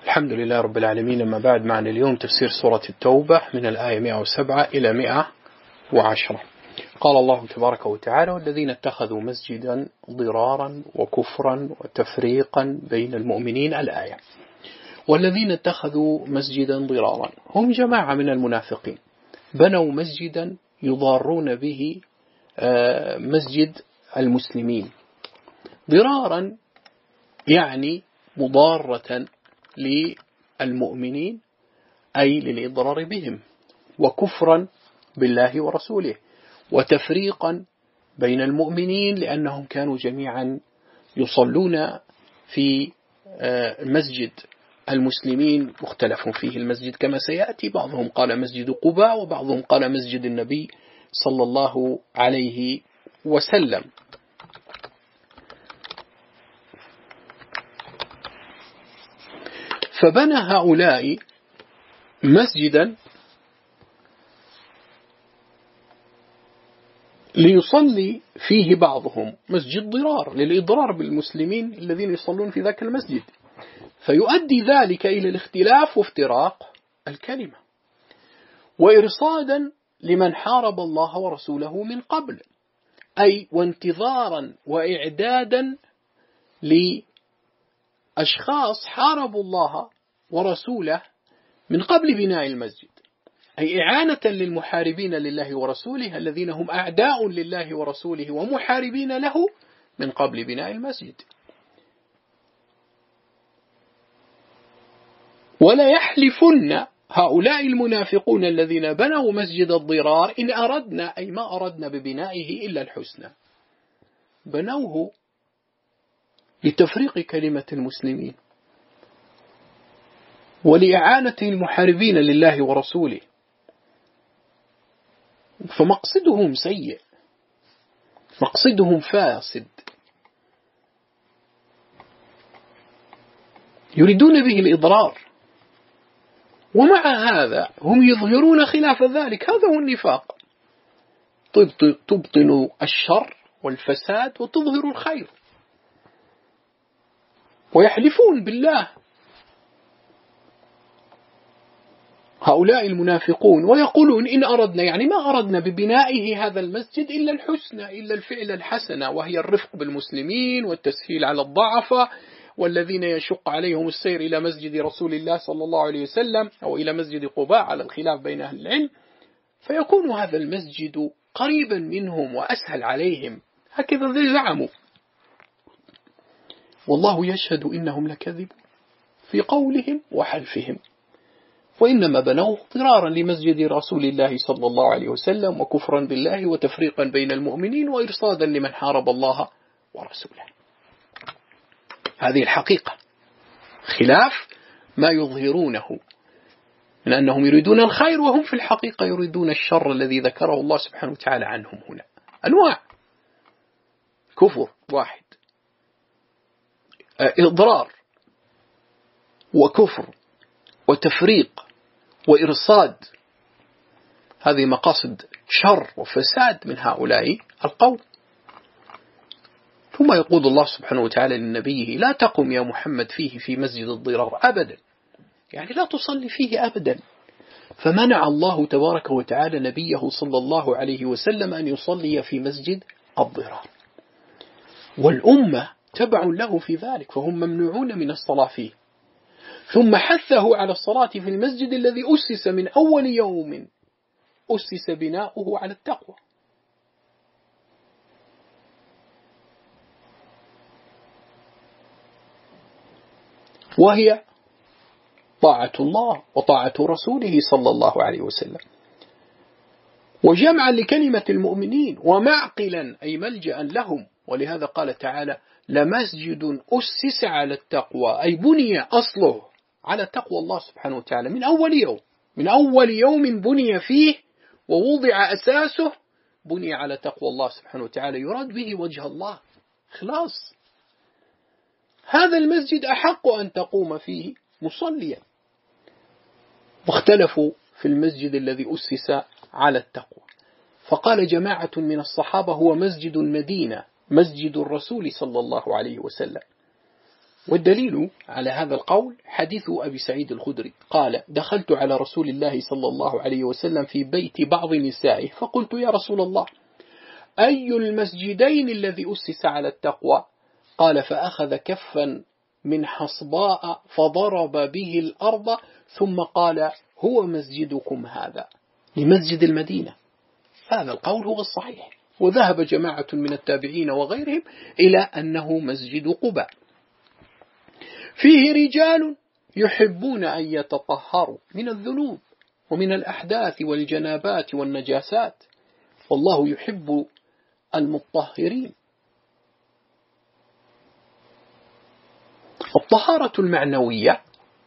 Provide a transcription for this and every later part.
الحمد لله رب العالمين. أما بعد، معنا اليوم تفسير سورة التوبة من الآية 107 إلى 110. قال الله تبارك وتعالى: والذين اتخذوا مسجدا ضرارا وكفرا وتفريقا بين المؤمنين. الآية. والذين اتخذوا مسجدا ضرارا هم جماعة من المنافقين، بنوا مسجدا يضارون به مسجد المسلمين. ضرارا يعني مضارة للمؤمنين، أي للإضرار بهم، وكفرا بالله ورسوله، وتفريقا بين المؤمنين لأنهم كانوا جميعا يصلون في مسجد المسلمين مختلف فيه المسجد كما سيأتي. بعضهم قال مسجد قباء، وبعضهم قال مسجد النبي صلى الله عليه وسلم. فبنى هؤلاء مسجدا ليصلي فيه بعضهم، مسجد ضرار للإضرار بالمسلمين الذين يصلون في ذاك المسجد، فيؤدي ذلك إلى الاختلاف وافتراق الكلمة، وإرصادا لمن حارب الله ورسوله من قبل، أي وانتظارا وإعدادا لأشخاص حاربوا الله ورسوله من قبل بناء المسجد، أي إعانة للمحاربين لله ورسوله الذين هم أعداء لله ورسوله ومحاربين له من قبل بناء المسجد. ولا يحلفن هؤلاء المنافقون الذين بنوا مسجد الضرار إن أردنا، أي ما أردنا ببنائه إلا الحسنى. بنوه لتفريق كلمة المسلمين ولإعانة المحاربين لله ورسوله، فمقصدهم سيء، مقصدهم فاسد، يريدون به الإضرار، ومع هذا هم يظهرون خلاف ذلك. هذا هو النفاق، تبطن الشر والفساد وتظهر الخير، ويحلفون بالله هؤلاء المنافقون ويقولون إن أردنا، يعني ما أردنا ببنائه هذا المسجد إلا الحسنى، إلا الفعل الحسنة، وهي الرفق بالمسلمين والتسهيل على الضعفاء والذين يشق عليهم السير إلى مسجد رسول الله صلى الله عليه وسلم أو إلى مسجد قباء على الخلاف بين أهل العلم، فيكون هذا المسجد قريبا منهم وأسهل عليهم، هكذا زعموا. والله يشهد إنهم لكذبون في قولهم وحلفهم، وإنما بنوه ضرارا لمسجد رسول الله صلى الله عليه وسلم، وكفرا بالله، وتفريقا بين المؤمنين، وإرصادا لمن حارب الله ورسوله. هذه الحقيقة، خلاف ما يظهرونه من أنهم يريدون الخير وهم في الحقيقة يريدون الشر الذي ذكره الله سبحانه وتعالى عنهم هنا. أنواع كفر واحد، إضرار وكفر وتفريق وإرصاد، هذه مقاصد شر وفساد من هؤلاء القوم. ثم يقول الله سبحانه وتعالى لنبيه: لا تقم يا محمد فيه في مسجد الضرار أبدا، يعني لا تصلي فيه أبدا. فمنع الله تبارك وتعالى نبيه صلى الله عليه وسلم أن يصلي في مسجد الضرار، والأمة تبع له في ذلك، فهم ممنوعون من الصلاة فيه. ثم حثه على الصلاة في المسجد الذي أسس من أول يوم أسس بناؤه على التقوى، وهي طاعة الله وطاعة رسوله صلى الله عليه وسلم، وجمعا لكلمة المؤمنين، ومعقلا أي ملجأ لهم. ولهذا قال تعالى: لمسجد أسس على التقوى، أي بني أصله على تقوى الله سبحانه وتعالى من أول يوم، من أول يوم بني فيه ووضع أساسه، بني على تقوى الله سبحانه وتعالى، يراد به وجه الله، خلاص. هذا المسجد أحق أن تقوم فيه مصليا. واختلفوا في المسجد الذي أسس على التقوى، فقال جماعة من الصحابة: هو مسجد المدينة، مسجد الرسول صلى الله عليه وسلم. والدليل على هذا القول حديث أبي سعيد الخدري قال: دخلت على رسول الله صلى الله عليه وسلم في بيت بعض نسائه فقلت: يا رسول الله، أي المسجدين الذي أسس على التقوى؟ قال: فأخذ كفا من حصباء فضرب به الأرض ثم قال: هو مسجدكم هذا، لمسجد المدينة. هذا القول هو الصحيح، وذهب جماعة من التابعين وغيرهم إلى أنه مسجد قباء. فيه رجال يحبون أن يتطهروا من الذنوب ومن الأحداث والجنابات والنجاسات، والله يحب المطهرين. الطهارة المعنوية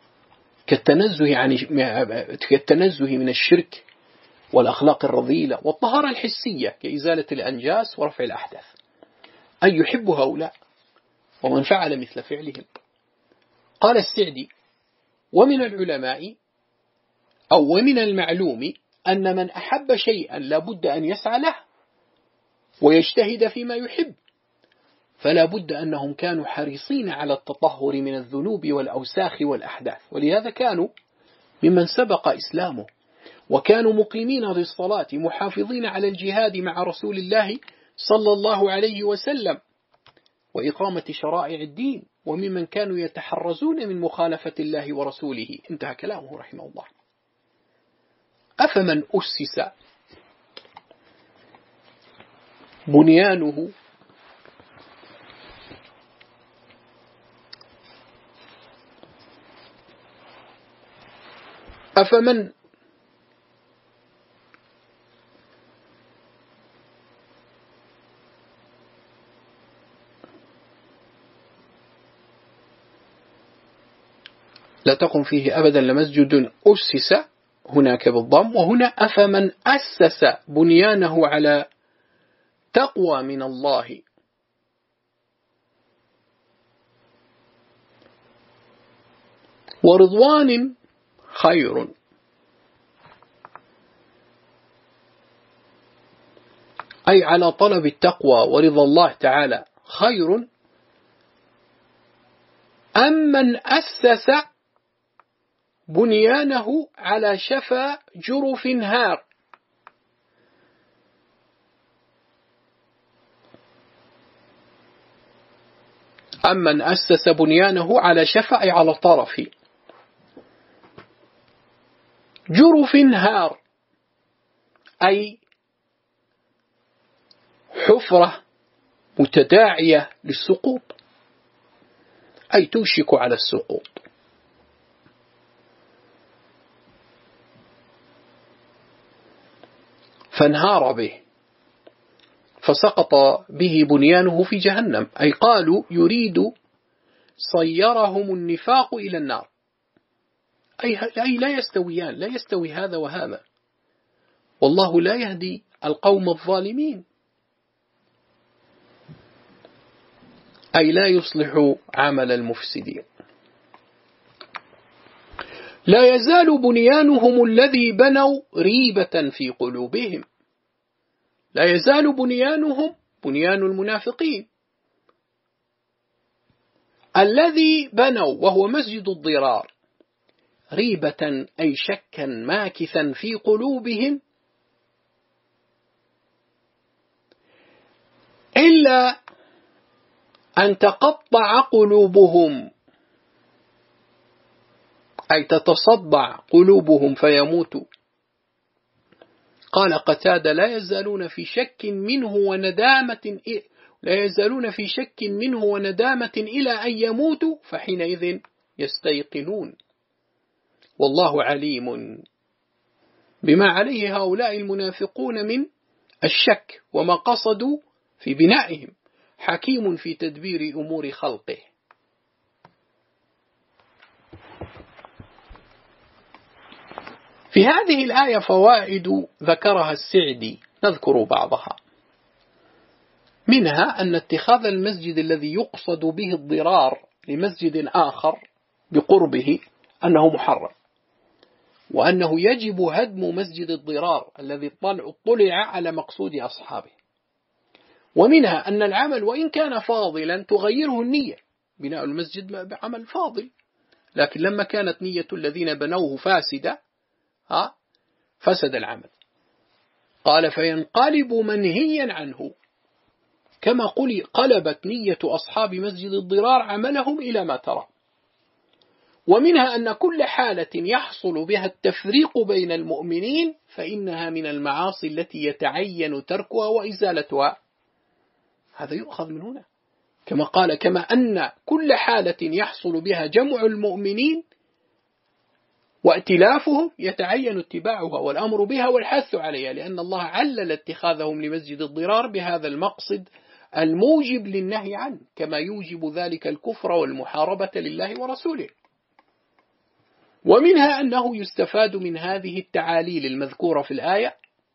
كالتنزه من الشرك والأخلاق الرذيلة، والطهارة الحسية كإزالة الأنجاس ورفع الأحداث. أن يحب هؤلاء ومن فعل مثل فعلهم. قال السعدي: ومن العلماء أو ومن المعلوم أن من أحب شيئا لابد أن يسعى له ويجتهد فيما يحب، فلا بد أنهم كانوا حريصين على التطهر من الذنوب والأوساخ والأحداث، ولهذا كانوا ممن سبق إسلامه، وكانوا مقيمين للصلاة محافظين على الجهاد مع رسول الله صلى الله عليه وسلم وإقامة شرائع الدين، وممن كانوا يتحرزون من مخالفة الله ورسوله. انتهى كلامه رحمه الله. أفمن أسس بنيانه لا تقم فيه أبدا لمسجد أسس هناك بالضم، وهنا أفمن أسس بنيانه على تقوى من الله ورضوان خير. أي على طلب التقوى ورضا الله تعالى خير، أم من أسس بنيانه على شفا جرف هار. أم من أسس بنيانه على شفا أي على طرف جرف هار، أي حفرة متداعية للسقوط، أي توشك على السقوط. فانهار به فسقط به بنيانه في جهنم، أي قالوا يريد صيرهم النفاق إلى النار، أي لا يستويان، لا يستوي هذا وهذا، والله لا يهدي القوم الظالمين، أي لا يصلح عمل المفسدين. لا يزال بنيانهم الذي بنوا ريبة في قلوبهم. لا يزال بنيانهم، بنيان المنافقين، الذي بنوا وهو مسجد الضرار، ريبة أي شكا ماكثا في قلوبهم، إلا أن تقطع قلوبهم، أي تتصدع قلوبهم فيموتوا. قال قتادة: لا يزالون في شك منه وندامة إلى أن يموتوا، فحينئذ يستيقنون، والله عليم بما عليه هؤلاء المنافقون من الشك وما قصدوا في بنائهم، حكيم في تدبير أمور خلقه. في هذه الآية فوائد ذكرها السعدي، نذكر بعضها. منها أن اتخاذ المسجد الذي يقصد به الضرار لمسجد آخر بقربه أنه محرم، وأنه يجب هدم مسجد الضرار الذي طلع على مقصود أصحابه. ومنها أن العمل وإن كان فاضلا تغيره النية، بناء المسجد عمل فاضل، لكن لما كانت نية الذين بنوه فاسدة فسد العمل. قال فينقلب منهيا عنه، كما قلبت نية أصحاب مسجد الضرار عملهم إلى ما ترى. ومنها أن كل حالة يحصل بها التفريق بين المؤمنين فإنها من المعاصي التي يتعين تركها وإزالتها. هذا يؤخذ من هنا، كما قال كما أن كل حالة يحصل بها جمع المؤمنين وائتلافهم يتعين اتباعها والأمر بها والحث عليها، لأن الله علل اتخاذهم لمسجد الضرار بهذا المقصد الموجب للنهي عنه، كما يوجب ذلك الكفر والمحاربة لله ورسوله. ومنها أنه يستفاد من هذه التعاليل المذكورة في الآية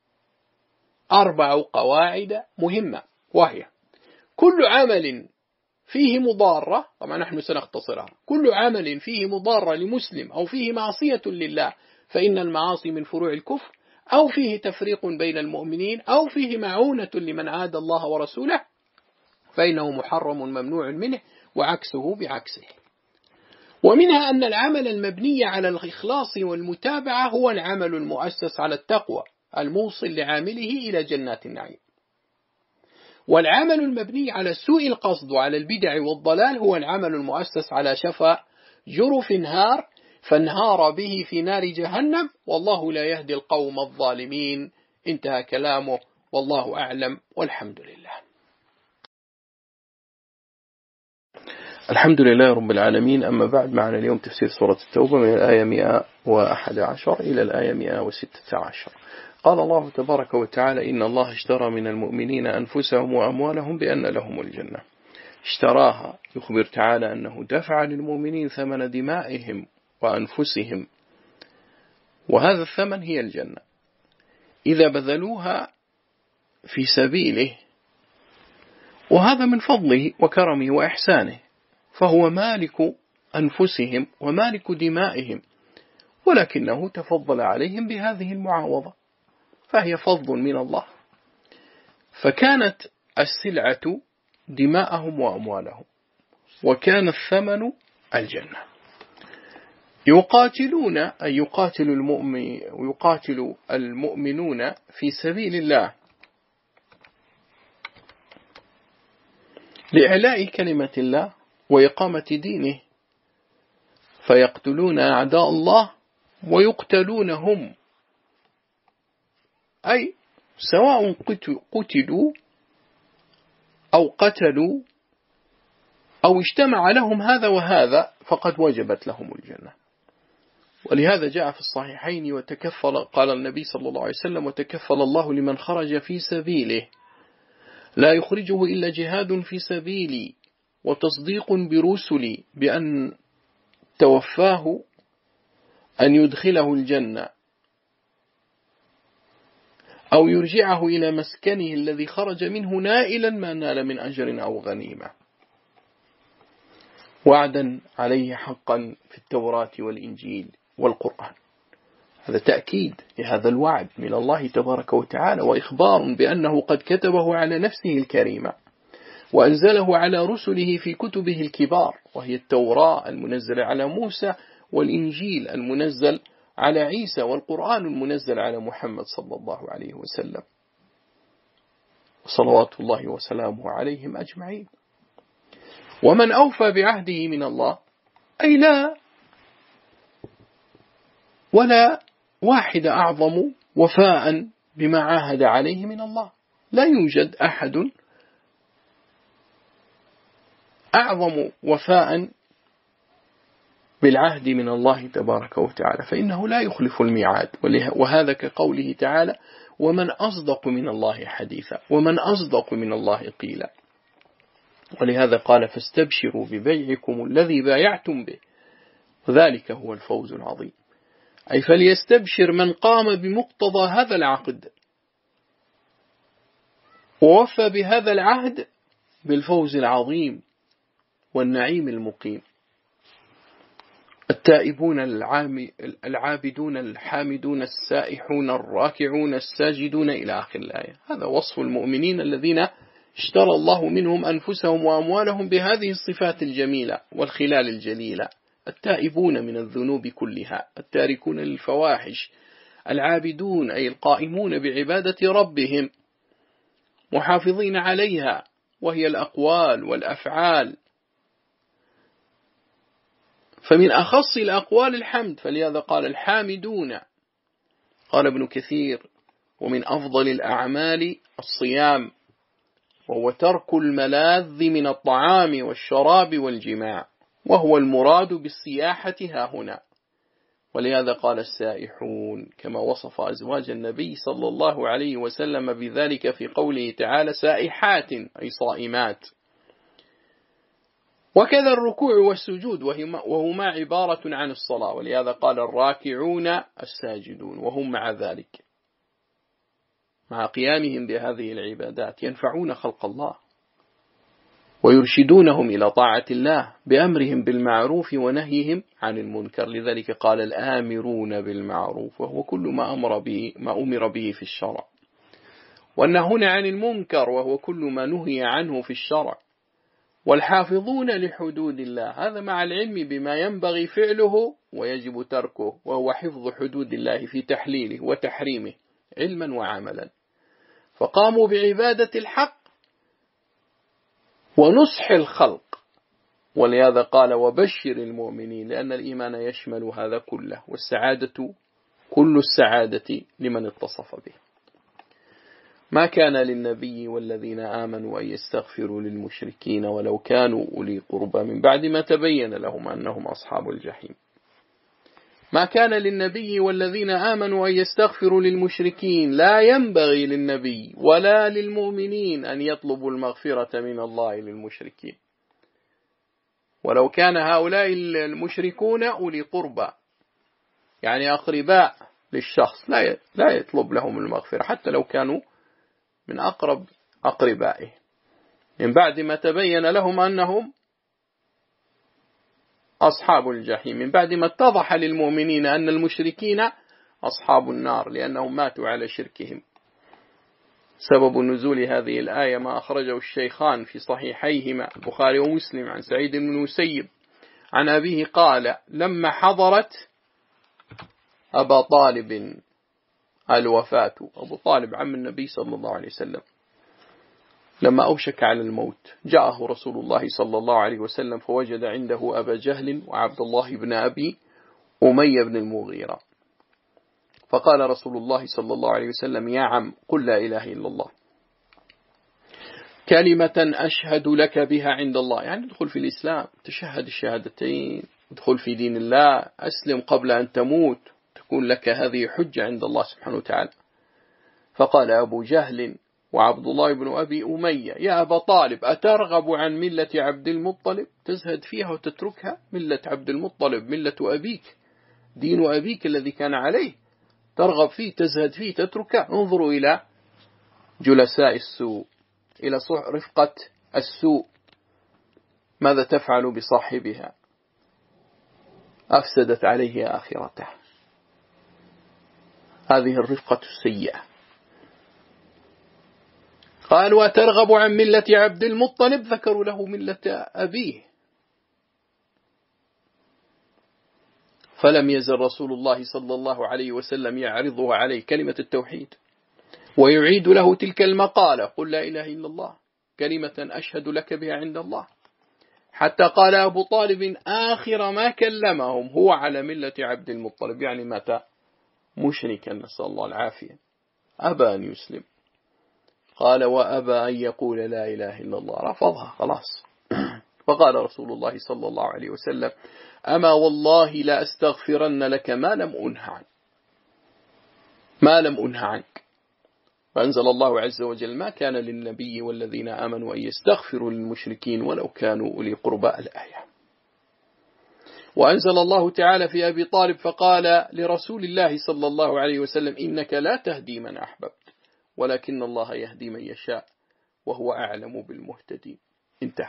4 قواعد مهمة، وهي: كل عمل فيه مضارة، طبعا نحن سنختصرها، كل عمل فيه مضارة لمسلم أو فيه معصية لله فإن المعاصي من فروع الكفر، أو فيه تفريق بين المؤمنين، أو فيه معونة لمن عاد الله ورسوله فإنه محرم ممنوع منه، وعكسه بعكسه. ومنها أن العمل المبني على الإخلاص والمتابعة هو العمل المؤسس على التقوى الموصل لعامله إلى جنات النعيم. والعمل المبني على سوء القصد وعلى البدع والضلال هو العمل المؤسس على شفا جرف نهار فانهار به في نار جهنم، والله لا يهدي القوم الظالمين. انتهى كلامه، والله أعلم، والحمد لله. الحمد لله رب العالمين. أما بعد، معنا اليوم تفسير سورة التوبة من الآية 111 إلى الآية 116. قال الله تبارك وتعالى: إن الله اشترى من المؤمنين أنفسهم وأموالهم بأن لهم الجنة. اشتراها، يخبر تعالى أنه دفع للمؤمنين ثمن دمائهم وأنفسهم، وهذا الثمن هي الجنة إذا بذلوها في سبيله، وهذا من فضله وكرمه وإحسانه، فهو مالك أنفسهم ومالك دمائهم، ولكنه تفضل عليهم بهذه المعاوضة، فهي فضل من الله. فكانت السلعة دماءهم وأموالهم، وكان الثمن الجنة. يقاتلون، أي يقاتل المؤمنون في سبيل الله لإعلاء كلمة الله وإقامة دينه، فيقتلون أعداء الله ويقتلون هم، أي سواء قتلوا أو قتلوا أو اجتمع لهم هذا وهذا فقد وجبت لهم الجنة. ولهذا جاء في الصحيحين قال النبي صلى الله عليه وسلم: وتكفل الله لمن خرج في سبيله لا يخرجه إلا جهاد في سبيلي وتصديق برسلي بأن توفاه أن يدخله الجنة أو يرجعه إلى مسكنه الذي خرج منه نائلا ما نال من أجر أو غنيمة، وعدا عليه حقا في التوراة والإنجيل والقرآن. هذا تأكيد لهذا الوعد من الله تبارك وتعالى، وإخبار بأنه قد كتبه على نفسه الكريمة وأنزله على رسله في كتبه الكبار، وهي التوراة المنزل على موسى، والإنجيل المنزل على عيسى، والقرآن المنزل على محمد صلى الله عليه وسلم، صلوات الله وسلامه عليهم أجمعين. ومن أوفى بعهده من الله، أي لا ولا واحد أعظم وفاء بما عاهد عليه من الله، لا يوجد أحد أعظم وفاء بالعهد من الله تبارك وتعالى، فإنه لا يخلف الميعاد. وهذا كقوله تعالى: ومن أصدق من الله حديثا، ومن أصدق من الله قيلا. ولهذا قال: فاستبشروا ببيعكم الذي بايعتم به، وذلك هو الفوز العظيم. أي فليستبشر من قام بمقتضى هذا العقد ووفى بهذا العهد بالفوز العظيم والنعيم المقيم. التائبون العابدون الحامدون السائحون الراكعون الساجدون إلى آخر الآية. هذا وصف المؤمنين الذين اشترى الله منهم أنفسهم وأموالهم بهذه الصفات الجميلة والخلال الجليلة: التائبون من الذنوب كلها، التاركون للفواحش، العابدون أي القائمون بعبادة ربهم، محافظين عليها وهي الأقوال والأفعال. فمن أخص الأقوال الحمد، فلهذا قال الحامدون. قال ابن كثير: ومن أفضل الأعمال الصيام، وهو ترك الملاذ من الطعام والشراب والجماع، وهو المراد بالسياحة ها هنا. ولهذا قال السائحون، كما وصف أزواج النبي صلى الله عليه وسلم بذلك في قوله تعالى: سائحات أي صائمات. وكذا الركوع والسجود، وهما عبارة عن الصلاة، ولهذا قال الراكعون الساجدون، وهم مع ذلك، مع قيامهم بهذه العبادات، ينفعون خلق الله ويرشدونهم إلى طاعة الله بأمرهم بالمعروف ونهيهم عن المنكر. لذلك قال الآمرون بالمعروف، وهو كل ما أمر به في الشرع، والنهون عن المنكر، وهو كل ما نهي عنه في الشرع، والحافظون لحدود الله، هذا مع العلم بما ينبغي فعله ويجب تركه، وهو حفظ حدود الله في تحليله وتحريمه علما وعملا. فقاموا بعبادة الحق ونصح الخلق، ولهذا قال وبشر المؤمنين، لأن الإيمان يشمل هذا كله، والسعادة كل السعادة لمن اتصف به. ما كان للنبي والذين آمنوا أن يستغفروا للمشركين ولو كانوا أولي قربى من بعد ما تبين لهم أنهم أصحاب الجحيم. ما كان للنبي والذين آمنوا أن يستغفروا للمشركين، لا ينبغي للنبي ولا للمؤمنين أن يطلبوا المغفرة من الله للمشركين، ولو كان هؤلاء المشركون أولي قربى، يعني أقرباء للشخص، لا يطلب لهم المغفرة حتى لو كانوا من أقرب أقربائه، من بعد ما تبين لهم أنهم أصحاب الجحيم، من بعد ما اتضح للمؤمنين أن المشركين أصحاب النار لأنهم ماتوا على شركهم. سبب نزول هذه الآية ما أخرجه الشيخان في صحيحيهما البخاري ومسلم عن سعيد بن المسيب عن أبيه قال: لما حضرت أبا طالب الوفاة، أبو طالب عم النبي صلى الله عليه وسلم، لما أوشك على الموت، جاءه رسول الله صلى الله عليه وسلم فوجد عنده أبا جهل وعبد الله بن أبي أمية بن المغيرة، فقال رسول الله صلى الله عليه وسلم: يا عم، قل لا إله إلا الله، كلمة أشهد لك بها عند الله، يعني ادخل في الإسلام، تشهد الشهادتين، ادخل في دين الله، أسلم قبل أن تموت، تكون لك هذه حجة عند الله سبحانه وتعالى. فقال أبو جهل وعبد الله بن أبي أمية: يا أبا طالب، أترغب عن ملة عبد المطلب؟ تزهد فيها وتتركها؟ ملة عبد المطلب ملة أبيك، دين أبيك الذي كان عليه، ترغب فيه، تزهد فيه، تتركه؟ انظروا إلى جلساء السوء، إلى رفقة السوء، ماذا تفعل بصاحبها؟ أفسدت عليه آخرته، هذه الرفقة السيئة. قال: وترغب عن ملة عبد المطلب، ذكروا له ملة أبيه. فلم يزل رسول الله صلى الله عليه وسلم يعرضه عليه كلمة التوحيد، ويعيد له تلك المقالة: قل لا إله إلا الله، كلمة أشهد لك بها عند الله، حتى قال أبو طالب آخر ما كلمهم: هو على ملة عبد المطلب، يعني مات مشركا، نسأل الله العافية، أبى أن يسلم. قال: وأبى أن يقول لا إله إلا الله، رفضها خلاص. فقال رسول الله صلى الله عليه وسلم: أما والله لا أستغفرن لك ما لم أنه عنك. فأنزل الله عز وجل: ما كان للنبي والذين آمنوا أن يستغفروا للمشركين ولو كانوا أولي قربى، الآية. وأنزل الله تعالى في أبي طالب فقال لرسول الله صلى الله عليه وسلم: إنك لا تهدي من أحببت ولكن الله يهدي من يشاء وهو أعلم بالمهتدين. انتهى.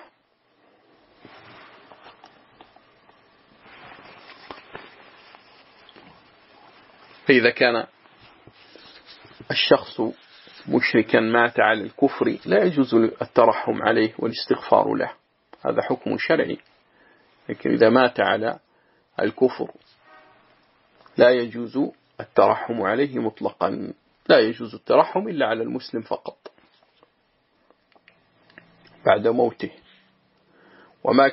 فإذا كان الشخص مشركا مات على الكفر لا يجوز الترحم عليه والاستغفار له، هذا حكم شرعي. لكن إذا مات على الكفر لا يجوز الترحم عليه مطلقا، لا يجوز الترحم إلا على المسلم فقط بعد موته. وما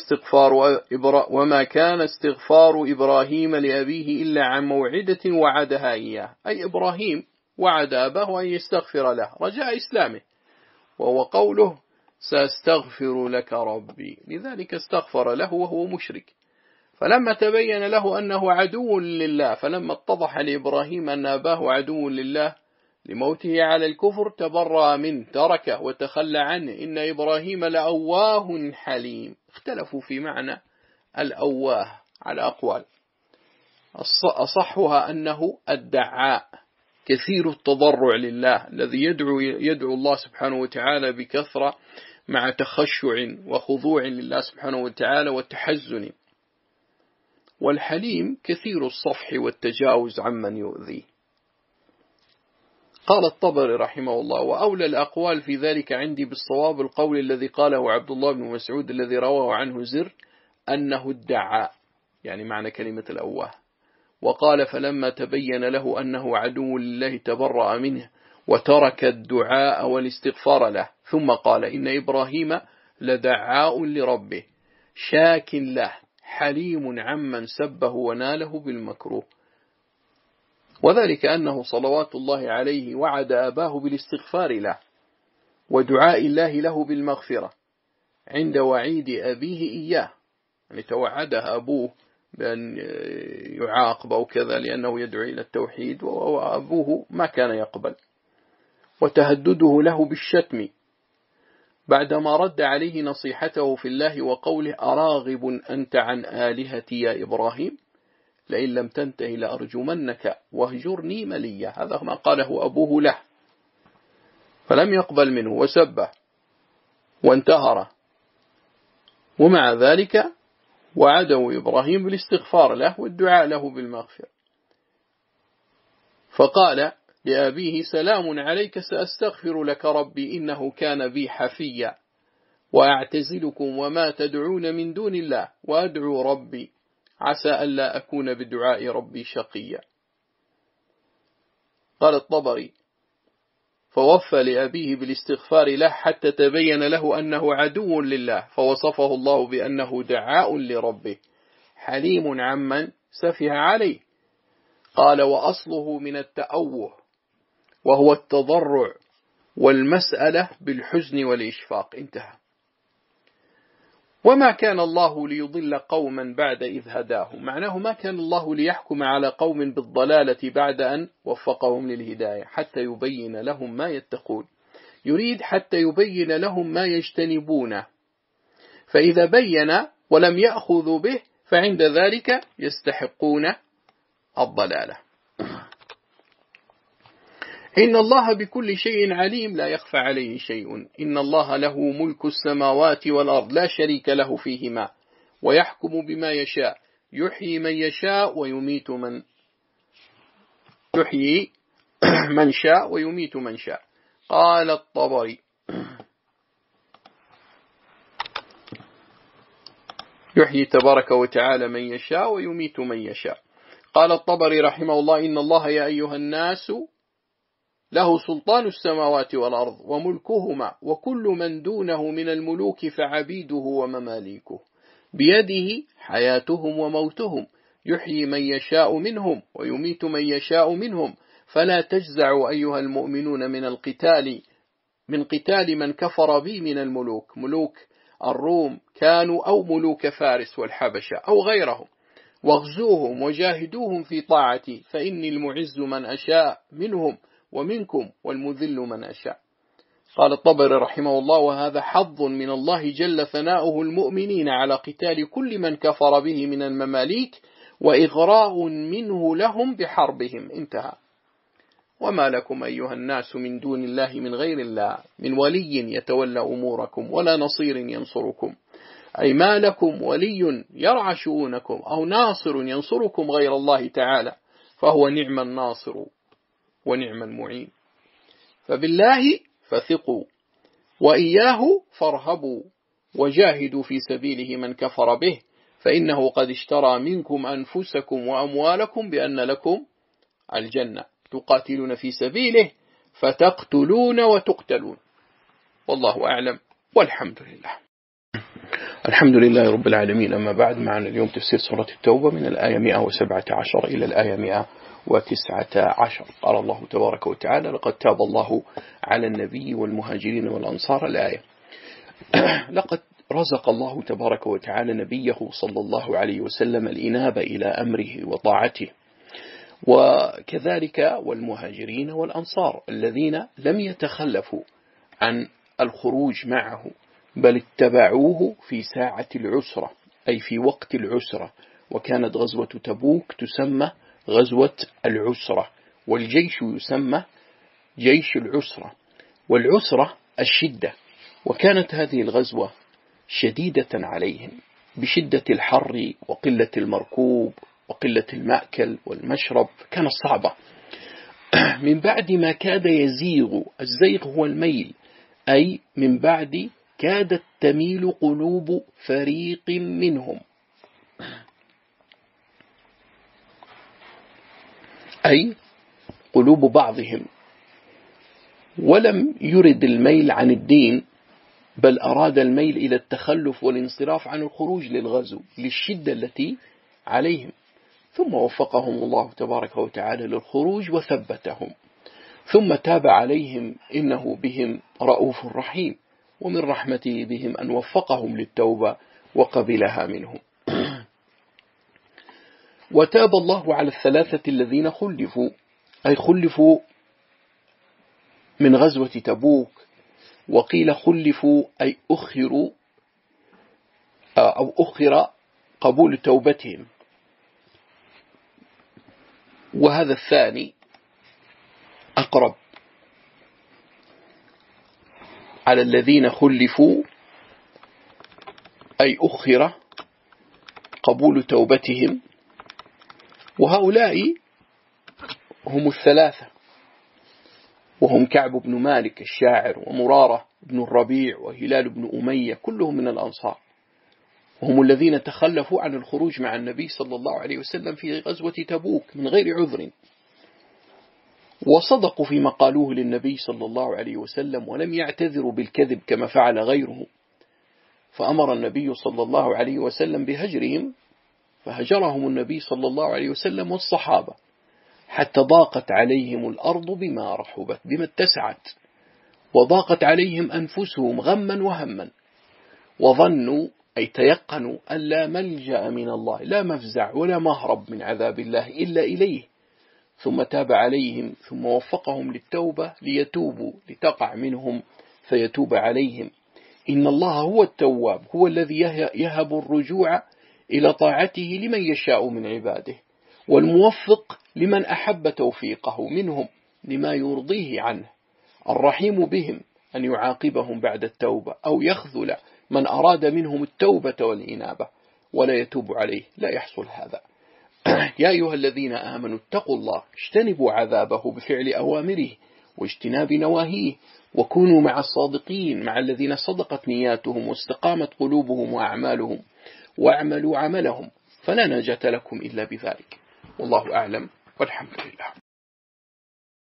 كان استغفار إبراهيم لأبيه إلا عن موعدة وعدها إياه، أي إبراهيم وعد أباه أن يستغفر له رجاء إسلامه، وهو قوله سأستغفر لك ربي، لذلك استغفر له وهو مشرك. فلما تبين له أنه عدو لله، فلما اتضح لإبراهيم أن أباه عدو لله لموته على الكفر تبرأ منه، تركه وتخلى عنه. إن إبراهيم لأواه حليم. اختلفوا في معنى الأواه على أقوال، أصحها أنه الدعاء كثير التضرع لله، الذي يدعو الله سبحانه وتعالى بكثرة مع تخشع وخضوع لله سبحانه وتعالى والتحزن. والحليم كثير الصفح والتجاوز عمن يؤذيه. قال الطبري رحمه الله: وأولى الأقوال في ذلك عندي بالصواب القول الذي قاله عبد الله بن مسعود الذي رواه عنه زر أنه الدعاء، يعني معنى كلمة الأواه. وقال: فلما تبين له أنه عدو لله تبرأ منه وترك الدعاء والاستغفار له. ثم قال: إن إبراهيم لدعاء لربه شاك له حليم عمن سبه وناله بالمكروه. وذلك أنه صلوات الله عليه وعد أباه بالاستغفار له ودعاء الله له بالمغفرة عند وعيد أبيه إياه، يعني توعده أبوه بأن يعاقب أو كذا لأنه يدعو إلى التوحيد وأبوه ما كان يقبل، وتهدده له بالشتم بعدما رد عليه نصيحته في الله وقوله: أراغب أنت عن آلهتي يا إبراهيم لئن لم تنتهي لأرجمنك واهجرني مليا. هذا ما قاله أبوه له، فلم يقبل منه وسبه وانتهره، ومع ذلك وعده إبراهيم بالاستغفار له والدعاء له بالمغفرة. فقال لأبيه: سلام عليك سأستغفر لك ربي إنه كان بي حفيا، وأعتزلكم وما تدعون من دون الله وأدعو ربي عسى ألا أكون بدعاء ربي شقيا. قال الطبري: فوفى لأبيه بالاستغفار له حتى تبين له أنه عدو لله، فوصفه الله بأنه دعاء لربه حليم عمن سفه عليه. قال: وأصله من التأوه، وهو التضرع والمسألة بالحزن والإشفاق. انتهى. وما كان الله ليضل قوما بعد إذ هداهم، معناه ما كان الله ليحكم على قوم بالضلالة بعد أن وفقهم للهداية حتى يبين لهم ما يتقون، يريد حتى يبين لهم ما يجتنبونه، فإذا بين ولم يأخذوا به فعند ذلك يستحقون الضلالة. إن الله بكل شيء عليم لا يخفى عليه شيء. إن الله له ملك السماوات والأرض لا شريك له فيهما، ويحكم بما يشاء، يحيي من يشاء ويميت من شاء ويميت من شاء. قال الطبري: يحيي تبارك وتعالى من يشاء ويميت من يشاء. قال الطبري رحمه الله: إن الله يا أيها الناس له سلطان السماوات والأرض وملكهما، وكل من دونه من الملوك فعبيده ومماليكه، بيده حياتهم وموتهم، يحيي من يشاء منهم ويميت من يشاء منهم، فلا تجزعوا أيها المؤمنون من قتال من كفر بي من الملوك، ملوك الروم كانوا أو ملوك فارس والحبشة أو غيرهم، واغزوهم وجاهدوهم في طاعتي، فإني المعز من أشاء منهم ومنكم والمذل من أشاء. قال الطبري رحمه الله: وهذا حظ من الله جل ثناؤه المؤمنين على قتال كل من كفر به من المماليك، وإغراء منه لهم بحربهم. انتهى. وما لكم أيها الناس من دون الله من غير الله من ولي يتولى أموركم ولا نصير ينصركم، أي ما لكم ولي يرعى شؤونكم أو ناصر ينصركم غير الله تعالى، فهو نعم الناصر ونعم المعين. فبالله فثقوا وإياه فارهبوا وجاهدوا في سبيله من كفر به فإنه قد اشترى منكم أنفسكم وأموالكم بأن لكم الجنة تقاتلون في سبيله فتقتلون وتقتلون. والله أعلم والحمد لله. الحمد لله رب العالمين. أما بعد، معنا اليوم تفسير سورة التوبة من الآية 117 إلى الآية 119. قال الله تبارك وتعالى: لقد تاب الله على النبي والمهاجرين والأنصار. الآية. لقد رزق الله تبارك وتعالى نبيه صلى الله عليه وسلم الإنابة إلى أمره وطاعته، وكذلك والمهاجرين والأنصار الذين لم يتخلفوا عن الخروج معه، بل اتبعوه في ساعة العسرة، أي في وقت العسرة. وكانت غزوة تبوك تسمى غزوة العسرة، والجيش يسمى جيش العسرة، والعسرة الشدة. وكانت هذه الغزوة شديدة عليهم بشدة الحر وقلة المركوب وقلة المأكل والمشرب، كانت صعبة. من بعد ما كاد يزيغ، الزيغ هو الميل، أي من بعد كادت تميل قلوب فريق منهم، أي قلوب بعضهم، ولم يرد الميل عن الدين، بل أراد الميل إلى التخلف والانصراف عن الخروج للغزو للشدة التي عليهم. ثم وفقهم الله تبارك وتعالى للخروج وثبتهم، ثم تاب عليهم إنه بهم رؤوف رحيم، ومن رحمته بهم أن وفقهم للتوبة وقبلها منهم. وتاب الله على الثلاثة الذين خلفوا، أي خلفوا من غزوة تبوك، وقيل خلفوا أي أخروا أو أخر قبول توبتهم، وهذا الثاني أقرب. على الذين خلفوا أي أخر قبول توبتهم، وهؤلاء هم الثلاثة، وهم كعب بن مالك الشاعر، ومرارة بن الربيع، وهلال بن أمية، كلهم من الأنصار، وهم الذين تخلفوا عن الخروج مع النبي صلى الله عليه وسلم في غزوة تبوك من غير عذر، وصدقوا فيما قالوه للنبي صلى الله عليه وسلم، ولم يعتذروا بالكذب كما فعل غيره، فأمر النبي صلى الله عليه وسلم بهجرهم، فهجرهم النبي صلى الله عليه وسلم والصحابة حتى ضاقت عليهم الأرض بما رحبت، بما اتسعت، وضاقت عليهم أنفسهم غما وهما، وظنوا أي تيقنوا أن لا ملجأ من الله، لا مفزع ولا مهرب من عذاب الله إلا إليه. ثم تاب عليهم، ثم وفقهم للتوبة ليتوبوا، لتقع منهم فيتوب عليهم. إن الله هو التواب، هو الذي يهب الرجوع إلى طاعته لمن يشاء من عباده، والموفق لمن أحب توفيقه منهم لما يرضيه عنه، الرحيم بهم أن يعاقبهم بعد التوبة، أو يخذل من أراد منهم التوبة والإنابة ولا يتوب عليه، لا يحصل هذا. يا أيها الذين آمنوا اتقوا الله، اجتنبوا عذابه بفعل أوامره واجتناب نواهيه، وكونوا مع الصادقين، مع الذين صدقت نياتهم واستقامت قلوبهم وأعمالهم، واعملوا عملهم، فلا نجاة لكم إلا بذلك. والله أعلم والحمد لله.